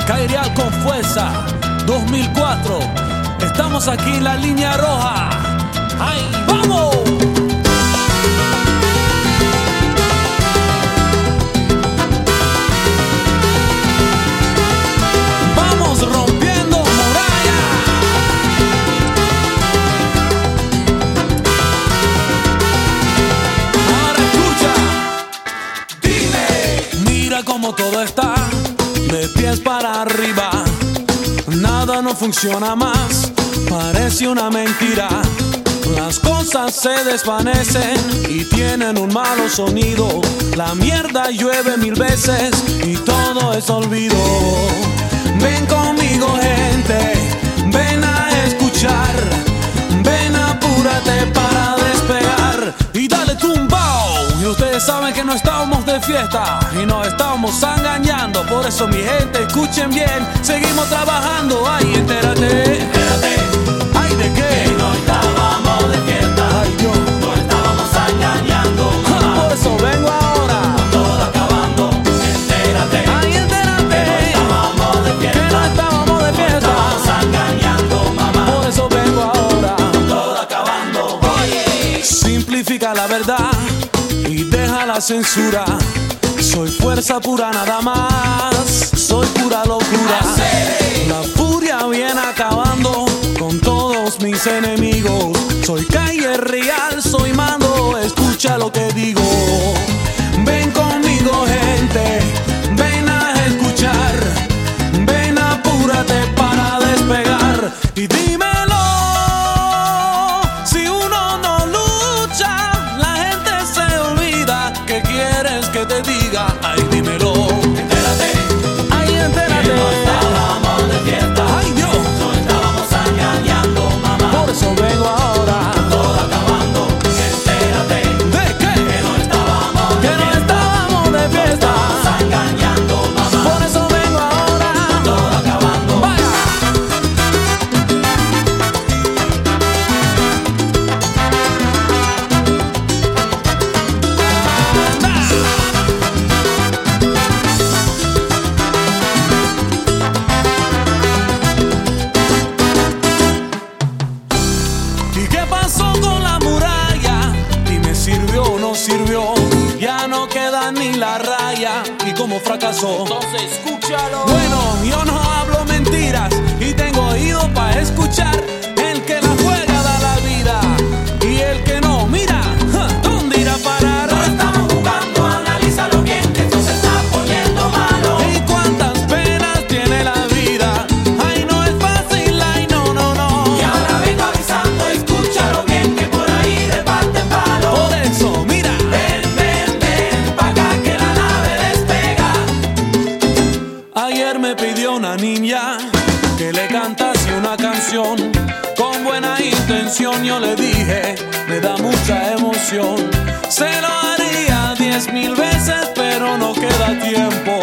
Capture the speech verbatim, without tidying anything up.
Cairial con fuerza, dos mil cuatro. Estamos aquí en la línea roja. ¡Ay, vamos! Vamos rompiendo murallas. Ahora escucha. Dime. Mira cómo todo está de pies para arriba. Nada no funciona más, parece una mentira. Las cosas se desvanecen y tienen un malo sonido. La mierda llueve mil veces y todo es olvido. Ven conmigo, gente, ven a escuchar. Ven, apúrate para despegar y dale tumbao. Y ustedes saben que no estábamos de fiesta y nos estábamos engañando. Por eso, mi gente, escuchen bien, seguimos trabajando. Ay, entérate, entérate. Ay, ¿de qué? Que no estábamos de fiesta. Ay, Dios. No estábamos engañando, mamá. Por eso vengo ahora. Todo acabando, entérate. Ay, entérate. Que no estábamos de fiesta. Que no estábamos de No fiesta. estábamos engañando, mamá. Por eso vengo ahora. Todo acabando, oye. Simplifica la verdad y deja la censura. Soy fuerza pura nada más. Soy pura locura. La furia viene acabando con todos mis enemigos. Soy calle real, soy mando. Escucha lo que digo. Ven conmigo, gente. Ven a escuchar. Ven, apúrate para despegar. Y dímelo. Si uno no lucha, la gente se olvida. ¿Qué quieres que te diga? Ay, dímelo. Entérate. Ay, entérate. Que no estábamos de fiesta. Ay, Dios. No estábamos engañando, mamá. Por eso vengo ahora. Todo acabando, entérate. ¿De qué? Que no estábamos de Que no fiesta. estábamos de fiesta. Estábamos engañando, mamá. Por eso vengo ahora. Todo acabando. Vaya. ¿Y qué pasó con la muralla? Dime, ¿sirvió o no sirvió? Ya no queda ni la raya. ¿Y cómo fracasó? Entonces escúchalo. Bueno, yo no hablo mentiras y tengo oído para escuchar. El que la juega da la vida y el que no, mira, ja, ¿dónde irá a parar? No estamos jugando, analízalo bien, que esto se está poniendo malo. ¿Y cuántas penas tiene la vida? Ay, no es fácil, ay, no, no, no. Y ahora vengo avisando, escúchalo bien, que por ahí reparten palo. Por eso, mira, Ven, ven, ven, pa' acá que la nave despega. ayer me pidió una niña que le cantase una canción. Con buena intención yo le dije, me da mucha emoción. Se lo haría diez mil veces, pero no queda tiempo.